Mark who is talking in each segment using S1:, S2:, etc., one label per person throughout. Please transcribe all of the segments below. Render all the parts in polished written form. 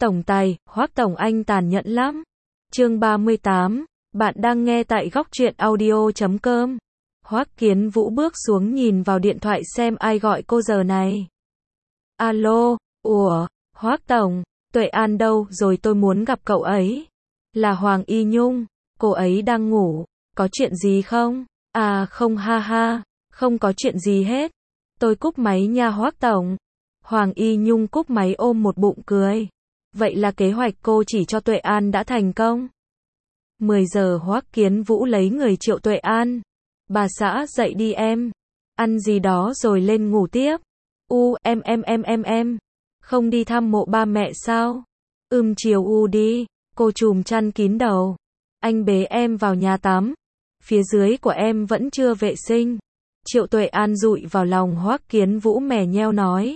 S1: Tổng tài, Hoắc Tổng anh tàn nhẫn lắm. Chương 38, bạn đang nghe tại góc truyện audio.com. Hoắc Kiến Vũ bước xuống nhìn vào điện thoại xem ai gọi cô giờ này. Alo, ủa, Hoắc Tổng, Tuệ An đâu rồi, tôi muốn gặp cậu ấy. Là Hoàng Y Nhung, cô ấy đang ngủ, có chuyện gì không? À không, ha ha, không có chuyện gì hết. Tôi cúp máy nha Hoắc Tổng. Hoàng Y Nhung cúp máy ôm một bụng cười. Vậy là kế hoạch cô chỉ cho Tuệ An đã thành công. 10 giờ Hoắc Kiến Vũ lấy người triệu Tuệ An. Bà xã dậy đi em. Ăn gì đó rồi lên ngủ tiếp. Em. Không đi thăm mộ ba mẹ sao? Chiều đi. Cô chùm chăn kín đầu. Anh bế em vào nhà tắm. Phía dưới của em vẫn chưa vệ sinh. Triệu Tuệ An dụi vào lòng Hoắc Kiến Vũ mè nheo nói.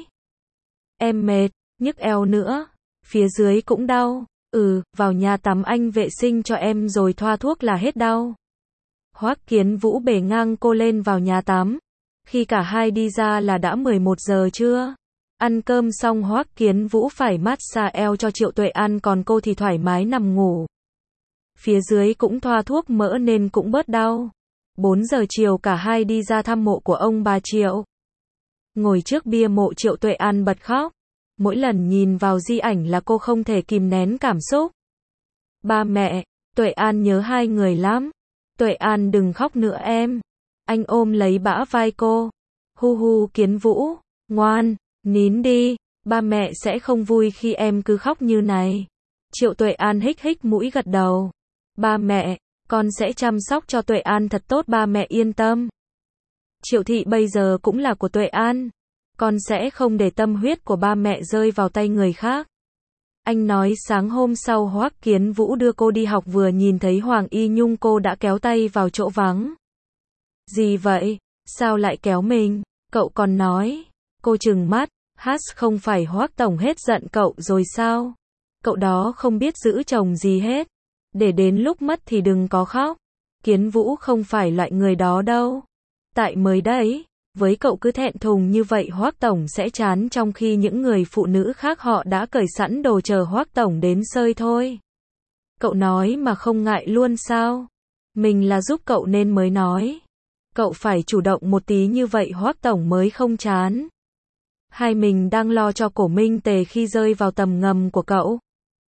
S1: Em mệt, nhức eo nữa. Phía dưới cũng đau. Vào nhà tắm anh vệ sinh cho em rồi thoa thuốc là hết đau. Hoắc Kiến Vũ bế ngang cô lên vào nhà tắm. Khi cả hai đi ra là đã 11 giờ trưa. Ăn cơm xong Hoắc Kiến Vũ phải massage eo cho Triệu Tuệ An, còn cô thì thoải mái nằm ngủ. Phía dưới cũng thoa thuốc mỡ nên cũng bớt đau. 4 giờ chiều cả hai đi ra thăm mộ của ông bà Triệu. Ngồi trước bia mộ Triệu Tuệ An bật khóc. Mỗi lần nhìn vào di ảnh là cô không thể kìm nén cảm xúc. Ba mẹ, Tuệ An nhớ hai người lắm. Tuệ An đừng khóc nữa em. Anh ôm lấy bả vai cô. Hu Kiến Vũ, ngoan, nín đi, ba mẹ sẽ không vui khi em cứ khóc như này. Triệu Tuệ An hích mũi gật đầu. Ba mẹ, con sẽ chăm sóc cho Tuệ An thật tốt, ba mẹ yên tâm. Triệu Thị bây giờ cũng là của Tuệ An. Con sẽ không để tâm huyết của ba mẹ rơi vào tay người khác. Anh nói. Sáng hôm sau Hoắc Kiến Vũ đưa cô đi học, vừa nhìn thấy Hoàng Y Nhung cô đã kéo tay vào chỗ vắng. Gì vậy? Sao lại kéo mình? Cậu còn nói. Cô trừng mắt. Không phải Hoắc Tổng hết giận cậu rồi sao? Cậu đó không biết giữ chồng gì hết. Để đến lúc mất thì đừng có khóc. Kiến Vũ không phải loại người đó đâu. Tại mới đấy. Với cậu cứ thẹn thùng như vậy Hoắc Tổng sẽ chán, trong khi những người phụ nữ khác họ đã cởi sẵn đồ chờ Hoắc Tổng đến xơi thôi. Cậu nói mà không ngại luôn sao? Mình là giúp cậu nên mới nói. Cậu phải chủ động một tí như vậy Hoắc Tổng mới không chán. Hai mình đang lo cho Cổ Minh Tề khi rơi vào tầm ngầm của cậu.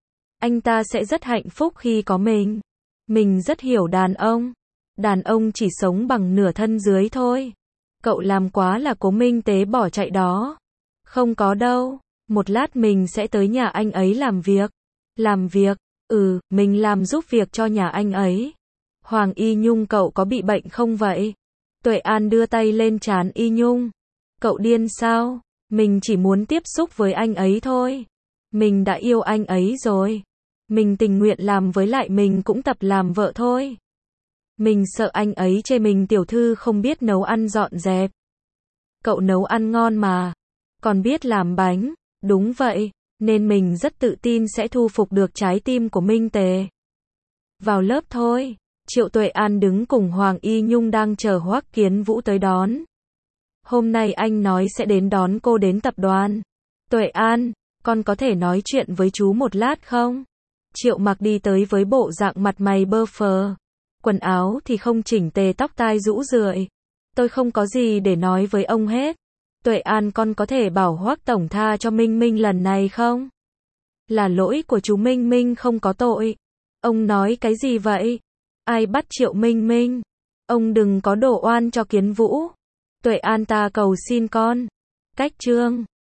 S1: Anh ta sẽ rất hạnh phúc khi có mình. Mình rất hiểu đàn ông. Đàn ông chỉ sống bằng nửa thân dưới thôi. Cậu làm quá là Cố Minh Tế bỏ chạy đó. Không có đâu. Một lát mình sẽ tới nhà anh ấy làm việc. Làm việc? Mình làm giúp việc cho nhà anh ấy. Hoàng Y Nhung cậu có bị bệnh không vậy? Tuệ An đưa tay lên trán Y Nhung. Cậu điên sao? Mình chỉ muốn tiếp xúc với anh ấy thôi. Mình đã yêu anh ấy rồi. Mình tình nguyện làm, với lại mình cũng tập làm vợ thôi. Mình sợ anh ấy chê mình tiểu thư không biết nấu ăn dọn dẹp. Cậu nấu ăn ngon mà. Còn biết làm bánh. Đúng vậy. Nên mình rất tự tin sẽ thu phục được trái tim của Minh Tề. Vào lớp thôi. Triệu Tuệ An đứng cùng Hoàng Y Nhung đang chờ Hoắc Kiến Vũ tới đón. Hôm nay anh nói sẽ đến đón cô đến tập đoàn. Tuệ An, con có thể nói chuyện với chú một lát không? Triệu Mặc đi tới với bộ dạng mặt mày bơ phờ. Quần áo thì không chỉnh tề, tóc tai rũ rượi. Tôi không có gì để nói với ông hết. Tuệ An, con có thể bảo Hoắc Tổng tha cho Minh Minh lần này không? Là lỗi của chú Minh Minh không có tội. Ông nói cái gì vậy? Ai bắt Triệu Minh Minh? Ông đừng có đổ oan cho Kiến Vũ. Tuệ An, ta cầu xin con. Cách chương